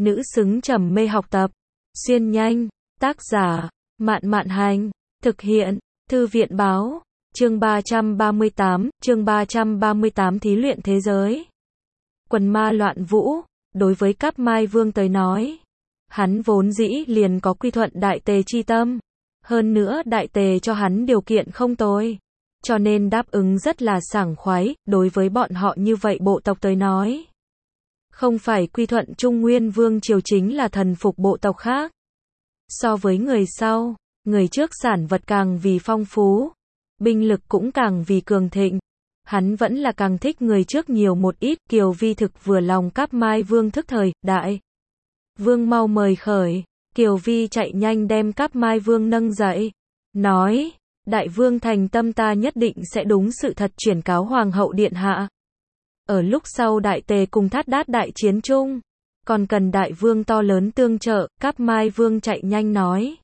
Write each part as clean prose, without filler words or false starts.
nữ xứng trầm mê học tập. Xuyên nhanh, tác giả, Mạn Mạn Hành, thực hiện, Thư viện Báo, chương 338 thí luyện thế giới. Quần ma loạn vũ, đối với Cáp Mai Vương tới nói, hắn vốn dĩ liền có quy thuận đại tề chi tâm, hơn nữa đại tề cho hắn điều kiện không tồi, cho nên đáp ứng rất là sảng khoái, đối với bọn họ như vậy bộ tộc tới nói. Không phải quy thuận Trung Nguyên Vương triều chính là thần phục bộ tộc khác. So với người sau, người trước sản vật càng vì phong phú, binh lực cũng càng vì cường thịnh. Hắn vẫn là càng thích người trước nhiều một ít. Kiều Vi thực vừa lòng Cáp Mai Vương thức thời, đại vương mau mời khởi. Kiều Vi chạy nhanh đem Cáp Mai Vương nâng dậy, nói, đại vương thành tâm, ta nhất định sẽ đúng sự thật chuyển cáo hoàng hậu điện hạ. Ở lúc sau đại tề cùng Thát Đát đại chiến chung, còn cần đại vương to lớn tương trợ. Cáp Mai Vương chạy nhanh nói,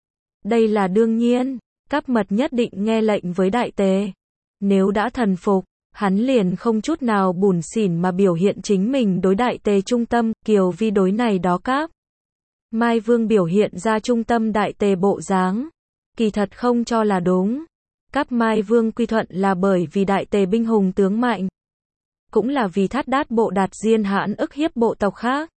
đây là đương nhiên, Cáp Mật nhất định nghe lệnh với đại tề. Nếu đã thần phục, hắn liền không chút nào bủn xỉn mà biểu hiện chính mình đối đại tề trung tâm. Kiều Vi đối này đó Cáp Mai Vương biểu hiện ra trung tâm đại tề bộ dáng, kỳ thật không cho là đúng. Cáp Mai Vương quy thuận là bởi vì đại tề binh hùng tướng mạnh, cũng là vì Thát Đát bộ Đạt Diên Hãn ức hiếp bộ tộc khác,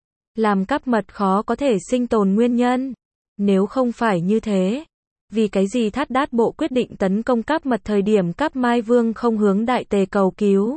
làm Cáp Mật khó có thể sinh tồn nguyên nhân. Nếu không phải như thế, vì cái gì Thát Đát bộ quyết định tấn công Cáp Mật thời điểm Cáp Mai Vương không hướng đại tề cầu cứu,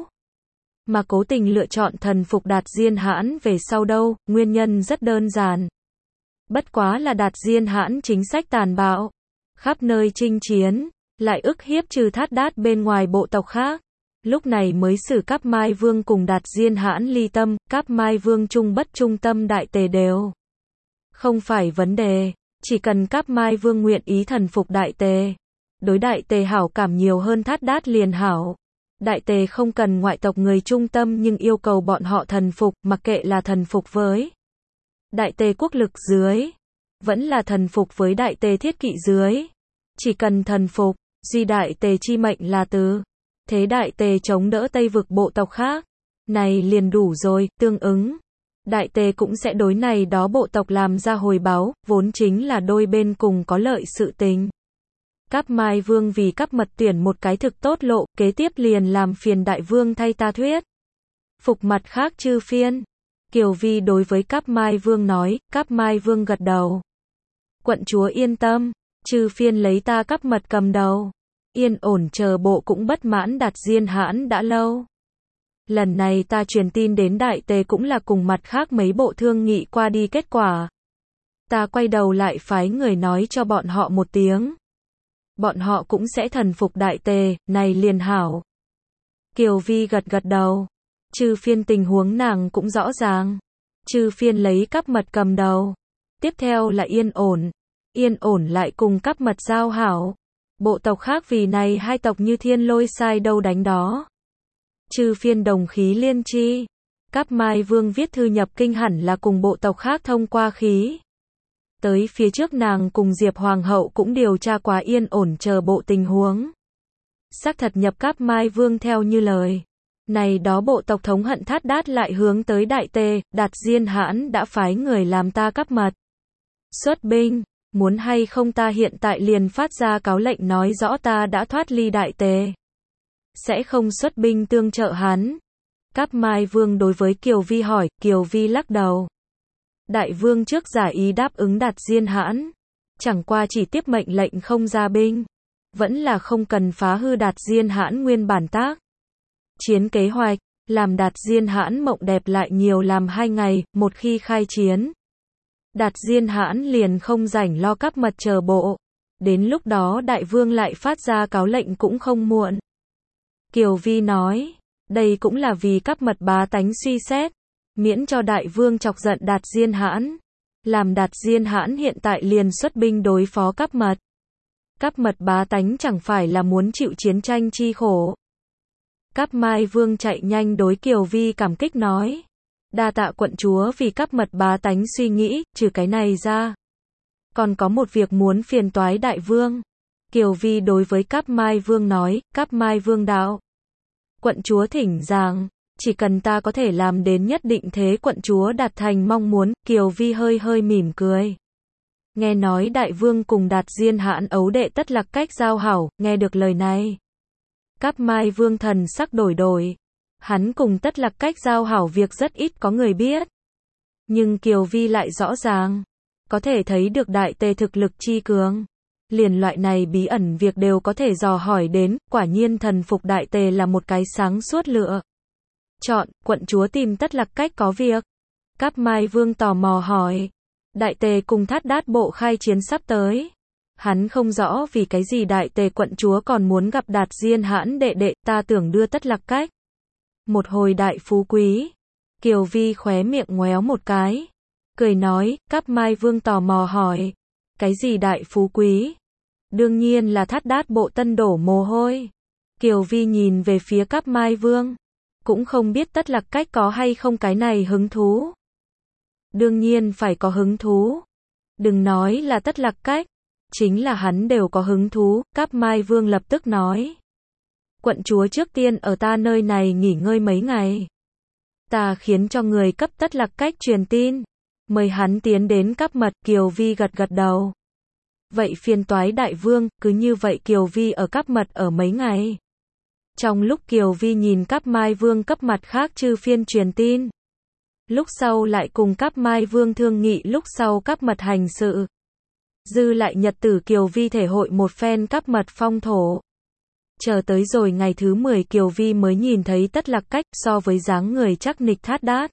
mà cố tình lựa chọn thần phục Đạt Diên Hãn về sau đâu? Nguyên nhân rất đơn giản. Bất quá là Đạt Diên Hãn chính sách tàn bạo, khắp nơi chinh chiến, lại ức hiếp trừ Thát Đát bên ngoài bộ tộc khác. Lúc này mới xử Cáp Mai Vương cùng Đạt Diên Hãn ly tâm. Cáp Mai Vương trung bất trung tâm đại tề đều không phải vấn đề, chỉ cần Cáp Mai Vương nguyện ý thần phục đại tề, đối đại tề hảo cảm nhiều hơn Thát Đát liền hảo. Đại tề không cần ngoại tộc người trung tâm, nhưng yêu cầu bọn họ thần phục, mặc kệ là thần phục với đại tề quốc lực dưới, vẫn là thần phục với đại tề thiết kỵ dưới. Chỉ cần thần phục, duy đại tề chi mệnh là từ, thế đại tề chống đỡ Tây vực bộ tộc khác, này liền đủ rồi. Tương ứng, đại tề cũng sẽ đối này đó bộ tộc làm ra hồi báo, vốn chính là đôi bên cùng có lợi sự tình. Cáp Mai Vương vì Cáp Mật tuyển một cái thực tốt lộ, kế tiếp liền làm phiền đại vương thay ta thuyết phục mặt khác chư phiên. Kiều Vi đối với Cáp Mai Vương nói. Cáp Mai Vương gật đầu, quận chúa yên tâm, chư phiên lấy ta Cáp Mật cầm đầu, yên ổn chờ bộ cũng bất mãn Đạt Diên Hãn đã lâu. Lần này ta truyền tin đến đại tề cũng là cùng mặt khác mấy bộ thương nghị qua đi kết quả. Ta quay đầu lại phái người nói cho bọn họ một tiếng, bọn họ cũng sẽ thần phục đại tề, này liền hảo. Kiều Vi gật gật đầu, chư phiên tình huống nàng cũng rõ ràng. Chư phiên lấy Cáp Mật cầm đầu, tiếp theo là yên ổn lại cùng Cáp Mật giao hảo. Bộ tộc khác vì này hai tộc như thiên lôi sai đâu đánh đó. Chư phiên đồng khí liên chi. Cáp Mai Vương viết thư nhập kinh hẳn là cùng bộ tộc khác thông qua khí. Tới phía trước nàng cùng Diệp Hoàng hậu cũng điều tra quá yên ổn chờ bộ tình huống. Xác thật nhập Cáp Mai Vương theo như lời. Này đó bộ tộc thống hận Thát Đát lại hướng tới đại tề. Đạt Diên Hãn đã phái người làm ta Cáp Mật xuất binh, muốn hay không ta hiện tại liền phát ra cáo lệnh nói rõ ta đã thoát ly đại tề, sẽ không xuất binh tương trợ hắn. Cáp Mai Vương đối với Kiều Vi hỏi. Kiều Vi lắc đầu, đại vương trước giả ý đáp ứng Đạt Diên Hãn, chẳng qua chỉ tiếp mệnh lệnh không ra binh, vẫn là không cần phá hư Đạt Diên Hãn nguyên bản tác chiến kế hoạch, làm Đạt Diên Hãn mộng đẹp lại nhiều làm 2 ngày. Một khi khai chiến, Đạt Diên Hãn liền không rảnh lo Cáp Mật chờ bộ, đến lúc đó đại vương lại phát ra cáo lệnh cũng không muộn. Kiều Vi nói, đây cũng là vì Cáp Mật bá tánh suy xét, miễn cho đại vương chọc giận Đạt Diên Hãn, làm Đạt Diên Hãn hiện tại liền xuất binh đối phó Cáp Mật. Cáp Mật bá tánh chẳng phải là muốn chịu chiến tranh chi khổ. Cáp Mai Vương chạy nhanh đối Kiều Vi cảm kích nói, đa tạ quận chúa vì Cáp Mật bá tánh suy nghĩ. Trừ cái này ra, còn có một việc muốn phiền toái đại vương. Kiều Vi đối với Cáp Mai Vương nói. Cáp Mai Vương đạo, quận chúa thỉnh giảng. Chỉ cần ta có thể làm đến nhất định thế quận chúa đạt thành mong muốn, Kiều Vi hơi hơi mỉm cười. Nghe nói đại vương cùng Đạt Diên Hãn ấu đệ Tất Lạc Cách giao hảo, nghe được lời này. Cáp Mai Vương thần sắc đổi đổi. Hắn cùng Tất Lạc Cách giao hảo việc rất ít có người biết. Nhưng Kiều Vi lại rõ ràng. Có thể thấy được đại tề thực lực chi cường. Liền loại này bí ẩn việc đều có thể dò hỏi đến, quả nhiên thần phục đại tề là một cái sáng suốt lựa. Chọn, quận chúa tìm Tất Lạc Cách có việc. Cáp Mai Vương tò mò hỏi. Đại tề cùng Thát Đát bộ khai chiến sắp tới. Hắn không rõ vì cái gì đại tề quận chúa còn muốn gặp Đạt Diên Hãn đệ đệ, ta tưởng đưa Tất Lạc Cách. Một hồi đại phú quý. Kiều Vi khóe miệng ngoéo một cái. Cười nói, Cáp Mai Vương tò mò hỏi. Cái gì đại phú quý? Đương nhiên là Thát Đát bộ tân đổ mồ hôi. Kiều Vi nhìn về phía Cáp Mai Vương. Cũng không biết Tất Lạc Cách có hay không cái này hứng thú. Đương nhiên phải có hứng thú. Đừng nói là Tất Lạc Cách. Chính là hắn đều có hứng thú, Cáp Mai Vương lập tức nói. Quận chúa trước tiên ở ta nơi này nghỉ ngơi mấy ngày. Ta khiến cho người cấp Tất Lạc Cách truyền tin. Mời hắn tiến đến Cáp Mật, Kiều Vi gật gật đầu. Vậy phiền toái đại vương, cứ như vậy Kiều Vi ở Cáp Mật ở mấy ngày. Trong lúc Kiều Vi nhìn Cáp Mai Vương cấp mặt khác chư phiên truyền tin. Lúc sau lại cùng Cáp Mai Vương thương nghị lúc sau Cáp Mật hành sự. Dư lại nhật tử Kiều Vi thể hội một phen Cáp Mật phong thổ. Chờ tới rồi ngày thứ 10 Kiều Vi mới nhìn thấy Tất Lạc Cách so với dáng người chắc nịch Thát Đát.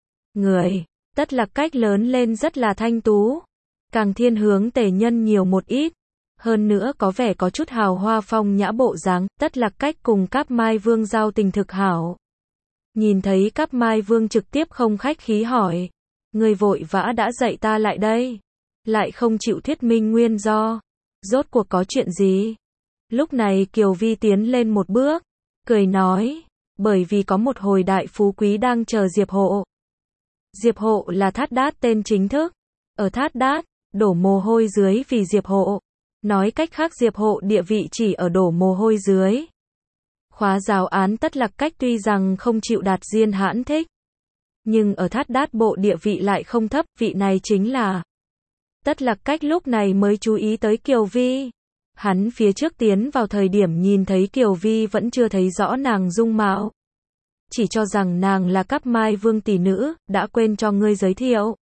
Người, Tất Lạc Cách lớn lên rất là thanh tú. Càng thiên hướng tề nhân nhiều một ít. Hơn nữa có vẻ có chút hào hoa phong nhã bộ dáng, Tất Lạc Cách cùng Cáp Mai Vương giao tình thực hảo. Nhìn thấy Cáp Mai Vương trực tiếp không khách khí hỏi. Người vội vã đã dạy ta lại đây. Lại không chịu thuyết minh nguyên do. Rốt cuộc có chuyện gì? Lúc này Kiều Vi tiến lên một bước. Cười nói. Bởi vì có một hồi đại phú quý đang chờ Diệp Hộ. Diệp Hộ là Thát Đát tên chính thức. Ở Thát Đát, đổ mồ hôi dưới vì Diệp Hộ. Nói cách khác Diệp Hộ địa vị chỉ ở đổ mồ hôi dưới. Khóa giáo án Tất Lạc Cách tuy rằng không chịu Đạt Diên Hãn thích. Nhưng ở Thát Đát bộ địa vị lại không thấp, vị này chính là. Tất Lạc Cách lúc này mới chú ý tới Kiều Vi. Hắn phía trước tiến vào thời điểm nhìn thấy Kiều Vi vẫn chưa thấy rõ nàng dung mạo. Chỉ cho rằng nàng là Cáp Mai Vương tỷ nữ, đã quên cho ngươi giới thiệu.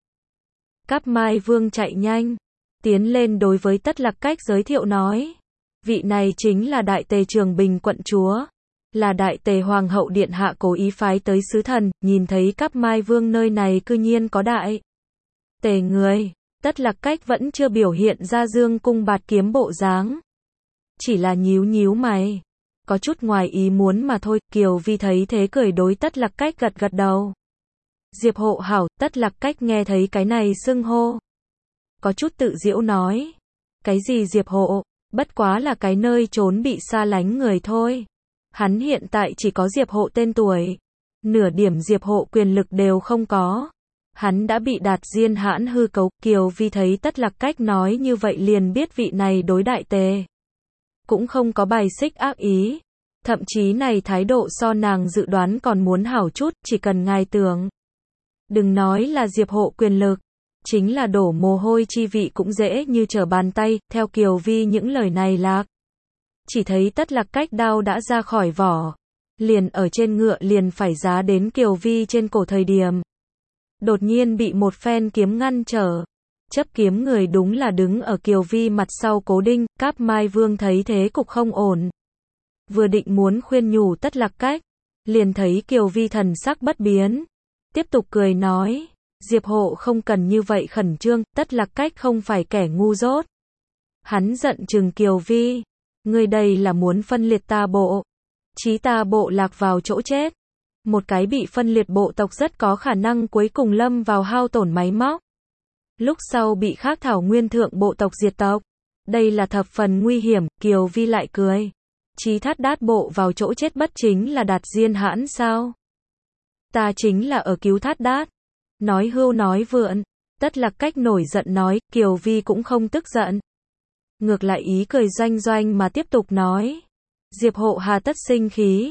Cáp Mai Vương chạy nhanh. Tiến lên đối với Tất Lạc Cách giới thiệu nói. Vị này chính là Đại Tề Trường Bình quận chúa. Là Đại Tề Hoàng hậu điện hạ cố ý phái tới sứ thần, nhìn thấy Cáp Mai Vương nơi này cư nhiên có Đại Tề người. Tất Lạc Cách vẫn chưa biểu hiện ra dương cung bạt kiếm bộ dáng. Chỉ là nhíu nhíu mày. Có chút ngoài ý muốn mà thôi, Kiều Vi thấy thế cười đối Tất Lạc Cách gật gật đầu. Diệp Hộ hảo, Tất Lạc Cách nghe thấy cái này xưng hô. Có chút tự giễu nói. Cái gì Diệp Hộ, bất quá là cái nơi trốn bị xa lánh người thôi. Hắn hiện tại chỉ có Diệp Hộ tên tuổi. Nửa điểm Diệp Hộ quyền lực đều không có. Hắn đã bị Đạt Diên Hãn hư cấu. Kiều Vi thấy Tất Lạc Cách nói như vậy liền biết vị này đối Đại Tề cũng không có bài xích ác ý. Thậm chí này thái độ so nàng dự đoán còn muốn hảo chút, chỉ cần ngài tưởng. Đừng nói là Diệp Hộ quyền lực, chính là đổ mồ hôi chi vị cũng dễ như trở bàn tay, theo Kiều Vi những lời này lạc. Chỉ thấy Tất Lạc Cách đao đã ra khỏi vỏ. Liền ở trên ngựa liền phải giá đến Kiều Vi trên cổ thời điểm. Đột nhiên bị một phen kiếm ngăn trở. Chấp kiếm người đúng là đứng ở Kiều Vi mặt sau Cố Đinh. Cáp Mai Vương thấy thế cục không ổn. Vừa định muốn khuyên nhủ Tất Lạc Cách. Liền thấy Kiều Vi thần sắc bất biến. Tiếp tục cười nói. Diệp Hộ không cần như vậy khẩn trương, Tất Lạc Cách không phải kẻ ngu dốt. Hắn giận chừng Kiều Vi. Ngươi đây là muốn phân liệt ta bộ. Chí ta bộ lạc vào chỗ chết. Một cái bị phân liệt bộ tộc rất có khả năng cuối cùng lâm vào hao tổn máy móc. Lúc sau bị khác thảo nguyên thượng bộ tộc diệt tộc. Đây là thập phần nguy hiểm, Kiều Vi lại cười. Chí Thát Đát bộ vào chỗ chết bất chính là Đạt Diên Hãn sao? Ta chính là ở cứu Thát Đát. Nói hưu nói vượn. Tất Lạc Cách nổi giận nói, Kiều Vi cũng không tức giận. Ngược lại ý cười doanh doanh mà tiếp tục nói. Diệp Hộ hà tất sinh khí.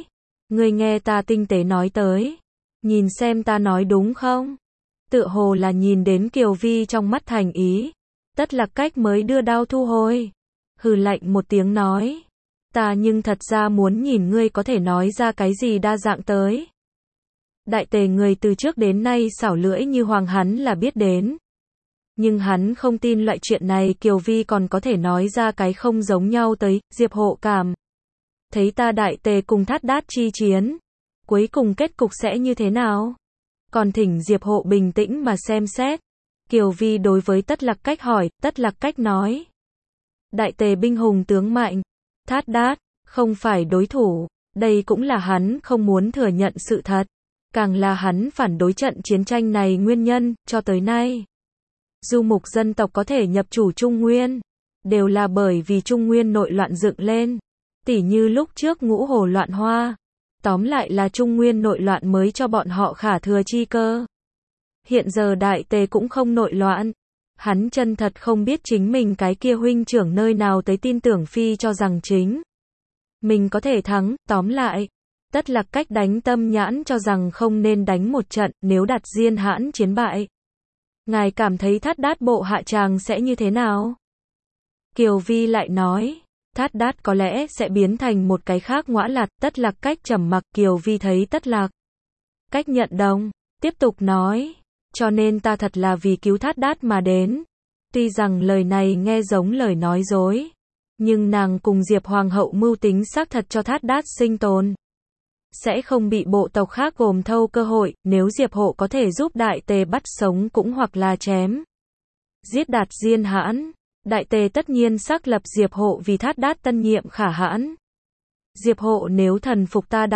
Ngươi nghe ta tinh tế nói tới. Nhìn xem ta nói đúng không? Tựa hồ là nhìn đến Kiều Vi trong mắt thành ý. Tất Lạc Cách mới đưa đao thu hồi. Hừ lạnh một tiếng nói. Ta nhưng thật ra muốn nhìn ngươi có thể nói ra cái gì đa dạng tới. Đại tề người từ trước đến nay xảo lưỡi như hoàng hắn là biết đến. Nhưng hắn không tin loại chuyện này Kiều Vi còn có thể nói ra cái không giống nhau tới. Diệp Hộ cảm thấy ta đại tề cùng Thát Đát chi chiến. Cuối cùng kết cục sẽ như thế nào? Còn thỉnh Diệp Hộ bình tĩnh mà xem xét. Kiều Vi đối với Tất Lạc Cách hỏi, Tất Lạc Cách nói. Đại tề binh hùng tướng mạnh. Thát Đát không phải đối thủ. Đây cũng là hắn không muốn thừa nhận sự thật. Càng là hắn phản đối trận chiến tranh này nguyên nhân, cho tới nay. Du mục dân tộc có thể nhập chủ Trung Nguyên. Đều là bởi vì Trung Nguyên nội loạn dựng lên. Tỉ như lúc trước Ngũ Hồ loạn hoa. Tóm lại là Trung Nguyên nội loạn mới cho bọn họ khả thừa chi cơ. Hiện giờ đại tề cũng không nội loạn. Hắn chân thật không biết chính mình cái kia huynh trưởng nơi nào tới tin tưởng phi cho rằng chính mình có thể thắng, tóm lại. Tất Lạc Cách đánh tâm nhãn cho rằng không nên đánh một trận, nếu đặt Diên Hãn chiến bại. Ngài cảm thấy Thát Đát bộ hạ tràng sẽ như thế nào? Kiều Vi lại nói, Thát Đát có lẽ sẽ biến thành một cái khác ngõa lạt. Tất Lạc Cách trầm mặc. Kiều Vi thấy Tất Lạc Cách nhận đồng, tiếp tục nói, cho nên ta thật là vì cứu Thát Đát mà đến. Tuy rằng lời này nghe giống lời nói dối, nhưng nàng cùng Diệp Hoàng hậu mưu tính xác thật cho Thát Đát sinh tồn. Sẽ không bị bộ tộc khác gồm thâu cơ hội, nếu Diệp Hộ có thể giúp đại tề bắt sống cũng hoặc là chém giết Đạt Diên Hãn. Đại tề tất nhiên xác lập Diệp Hộ vì Thát Đát tân nhiệm khả hãn. Diệp Hộ nếu thần phục ta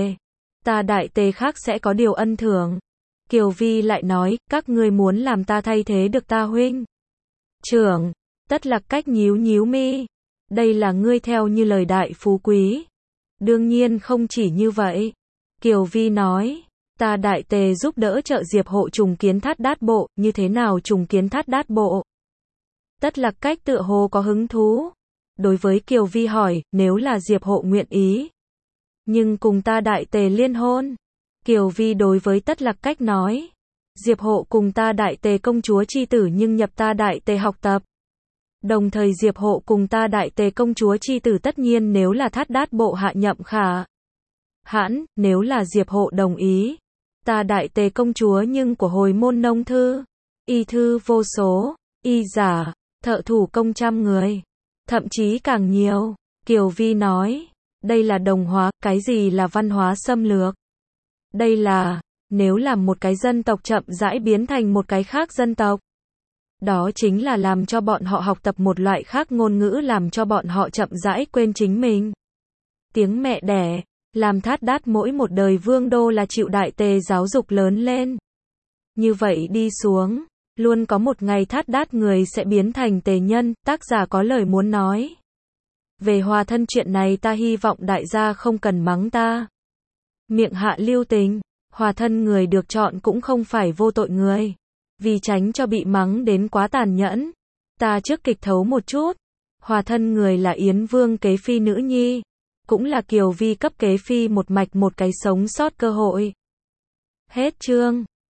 đại tề khác sẽ có điều ân thưởng. Kiều Vi lại nói, các ngươi muốn làm ta thay thế được ta huynh trưởng. Tất Lạc Cách nhíu nhíu mi. Đây là ngươi theo như lời đại phú quý. Đương nhiên không chỉ như vậy. Kiều Vi nói, ta đại tề giúp đỡ trợ Diệp Hộ trùng kiến Thát Đát bộ. Như thế nào trùng kiến Thát Đát bộ? Tất Lạc Cách tựa hồ có hứng thú. Đối với Kiều Vi hỏi, nếu là Diệp Hộ nguyện ý, nhưng cùng ta đại tề liên hôn. Kiều Vi đối với Tất Lạc Cách nói, Diệp Hộ cùng ta đại tề công chúa chi tử nhưng nhập ta đại tề học tập. Đồng thời Diệp Hộ cùng ta đại tề công chúa chi tử tất nhiên nếu là Thát Đát bộ hạ nhậm khả hãn, nếu là Diệp Hộ đồng ý. Ta đại tề công chúa nhưng của hồi môn nông thư, y thư vô số, y giả, thợ thủ công trăm người. Thậm chí càng nhiều. Kiều Vi nói, đây là đồng hóa, cái gì là văn hóa xâm lược? Đây là, nếu làm một cái dân tộc chậm rãi biến thành một cái khác dân tộc. Đó chính là làm cho bọn họ học tập một loại khác ngôn ngữ làm cho bọn họ chậm rãi quên chính mình. Tiếng mẹ đẻ, làm Thát Đát mỗi một đời vương đô là chịu đại tề giáo dục lớn lên. Như vậy đi xuống, luôn có một ngày Thát Đát người sẽ biến thành tề nhân. Tác giả có lời muốn nói. Về hòa thân chuyện này ta hy vọng đại gia không cần mắng ta. Miệng hạ lưu tình, hòa thân người được chọn cũng không phải vô tội người. Vì tránh cho bị mắng đến quá tàn nhẫn, ta trước kịch thấu một chút. Hòa thân người là Yến Vương kế phi nữ nhi, cũng là Kiều Vi cấp kế phi một mạch một cái sống sót cơ hội. Hết chương.